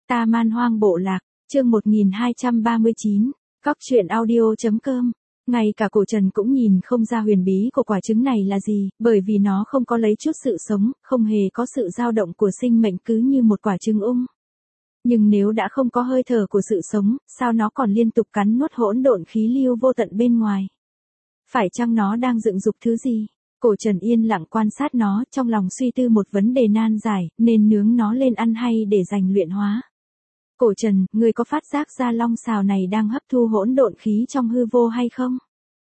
Ta Man Hoang Bộ Lạc, chương 1239, Cóc truyện audio.com. Ngay cả cổ Trần cũng nhìn không ra huyền bí của quả trứng này là gì, bởi vì nó không có lấy chút sự sống, không hề có sự dao động của sinh mệnh, cứ như một quả trứng ung. Nhưng nếu đã không có hơi thở của sự sống, sao nó còn liên tục cắn nuốt hỗn độn khí lưu vô tận bên ngoài? Phải chăng nó đang dựng dục thứ gì? Cổ Trần yên lặng quan sát nó, trong lòng suy tư một vấn đề nan giải, nên nướng nó lên ăn hay để dành luyện hóa. Cổ Trần, ngươi có phát giác ra long sào này đang hấp thu hỗn độn khí trong hư vô hay không?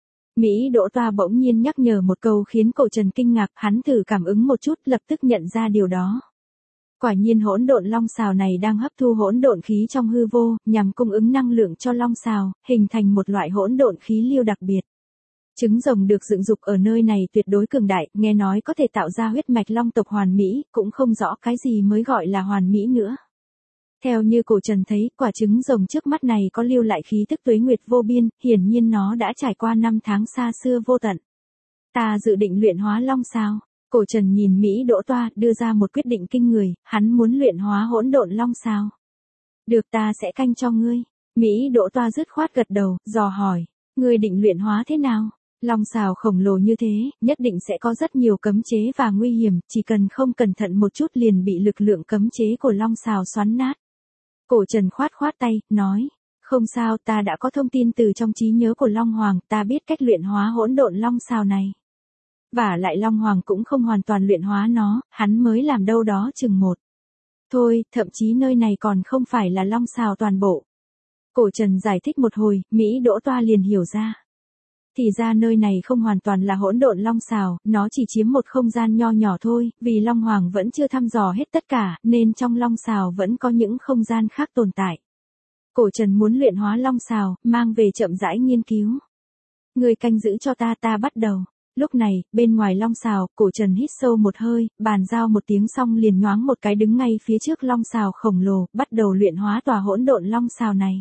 Mỹ Đỗ Toa bỗng nhiên nhắc nhở một câu khiến cổ Trần kinh ngạc, hắn thử cảm ứng một chút, lập tức nhận ra điều đó. Quả nhiên hỗn độn long sào này đang hấp thu hỗn độn khí trong hư vô, nhằm cung ứng năng lượng cho long sào, hình thành một loại hỗn độn khí lưu đặc biệt. Trứng rồng được dựng dục ở nơi này tuyệt đối cường đại, nghe nói có thể tạo ra huyết mạch long tộc hoàn mỹ, cũng không rõ cái gì mới gọi là hoàn mỹ nữa. Theo như cổ Trần thấy, quả trứng rồng trước mắt này có lưu lại khí tức tuế nguyệt vô biên, hiển nhiên nó đã trải qua năm tháng xa xưa vô tận. Ta dự định luyện hóa long sao? Cổ Trần nhìn Mỹ Đỗ Toa, đưa ra một quyết định kinh người, hắn muốn luyện hóa hỗn độn long sao. Được, ta sẽ canh cho ngươi. Mỹ Đỗ Toa dứt khoát gật đầu, dò hỏi, ngươi định luyện hóa thế nào? Long sào khổng lồ như thế, nhất định sẽ có rất nhiều cấm chế và nguy hiểm, chỉ cần không cẩn thận một chút liền bị lực lượng cấm chế của long sào xoắn nát. Cổ Trần khoát tay, nói, không sao, ta đã có thông tin từ trong trí nhớ của Long Hoàng, ta biết cách luyện hóa hỗn độn long sào này. Và lại Long Hoàng cũng không hoàn toàn luyện hóa nó, hắn mới làm đâu đó chừng một. Thôi, thậm chí nơi này còn không phải là long sào toàn bộ. Cổ Trần giải thích một hồi, Mỹ Đỗ Toa liền hiểu ra. Thì ra nơi này không hoàn toàn là hỗn độn long sào, nó chỉ chiếm một không gian nho nhỏ thôi, vì Long Hoàng vẫn chưa thăm dò hết tất cả, nên trong long sào vẫn có những không gian khác tồn tại. Cổ Trần muốn luyện hóa long sào, mang về chậm rãi nghiên cứu. Người canh giữ cho ta, ta bắt đầu. Lúc này, bên ngoài long sào, cổ Trần hít sâu một hơi, bàn giao một tiếng xong liền nhoáng một cái đứng ngay phía trước long sào khổng lồ, bắt đầu luyện hóa tòa hỗn độn long sào này.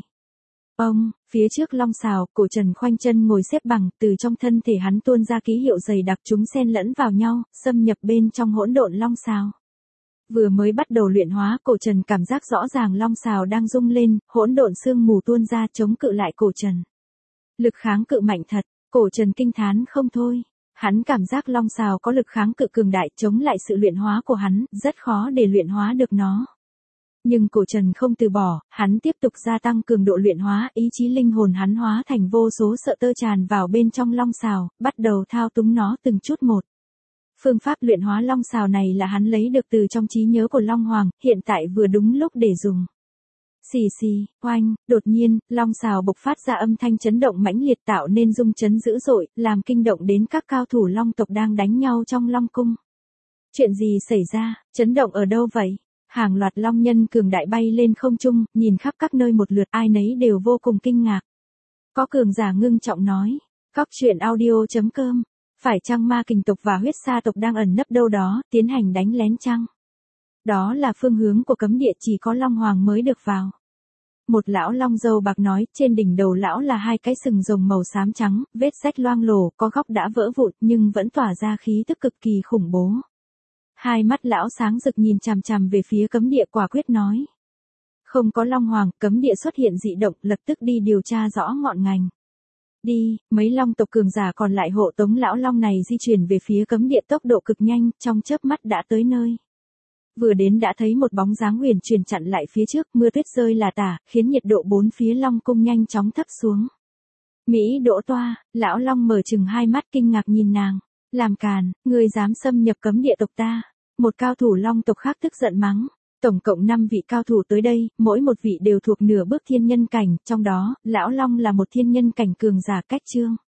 Ông, phía trước long sào, cổ Trần khoanh chân ngồi xếp bằng, từ trong thân thể hắn tuôn ra ký hiệu dày đặc, chúng xen lẫn vào nhau, xâm nhập bên trong hỗn độn long sào. Vừa mới bắt đầu luyện hóa, cổ Trần cảm giác rõ ràng long sào đang rung lên, hỗn độn sương mù tuôn ra chống cự lại cổ Trần. Lực kháng cự mạnh thật, cổ Trần kinh thán không thôi. Hắn cảm giác long sào có lực kháng cự cường đại chống lại sự luyện hóa của hắn, rất khó để luyện hóa được nó. Nhưng cổ Trần không từ bỏ, hắn tiếp tục gia tăng cường độ luyện hóa, ý chí linh hồn hắn hóa thành vô số sợi tơ tràn vào bên trong long sào, bắt đầu thao túng nó từng chút một. Phương pháp luyện hóa long sào này là hắn lấy được từ trong trí nhớ của Long Hoàng, hiện tại vừa đúng lúc để dùng. Xì xì, oanh, đột nhiên, long sào bộc phát ra âm thanh chấn động mãnh liệt tạo nên rung chấn dữ dội, làm kinh động đến các cao thủ long tộc đang đánh nhau trong long cung. Chuyện gì xảy ra, chấn động ở đâu vậy? Hàng loạt long nhân cường đại bay lên không trung, nhìn khắp các nơi một lượt, ai nấy đều vô cùng kinh ngạc. Có cường giả ngưng trọng nói, Cóc truyện audio.com, phải chăng ma kình tộc và huyết sa tộc đang ẩn nấp đâu đó, tiến hành đánh lén chăng? Đó là phương hướng của cấm địa, chỉ có Long Hoàng mới được vào. Một lão long râu bạc nói, trên đỉnh đầu lão là hai cái sừng rồng màu xám trắng, vết rách loang lổ, có góc đã vỡ vụn nhưng vẫn tỏa ra khí tức cực kỳ khủng bố. Hai mắt lão sáng rực nhìn chằm chằm về phía cấm địa, quả quyết nói. Không có Long Hoàng, cấm địa xuất hiện dị động, lập tức đi điều tra rõ ngọn ngành. Đi, mấy long tộc cường giả còn lại hộ tống lão long này di chuyển về phía cấm địa tốc độ cực nhanh, trong chớp mắt đã tới nơi. Vừa đến đã thấy một bóng dáng huyền truyền chặn lại phía trước, mưa tuyết rơi là tả, khiến nhiệt độ bốn phía long cung nhanh chóng thấp xuống. Mỹ Đỗ Toa, lão long mở chừng hai mắt kinh ngạc nhìn nàng. Làm càn, ngươi dám xâm nhập cấm địa tộc ta. Một cao thủ long tộc khác tức giận mắng. Tổng cộng 5 vị cao thủ tới đây, mỗi một vị đều thuộc nửa bước thiên nhân cảnh, trong đó, lão long là một thiên nhân cảnh cường giả cách chương.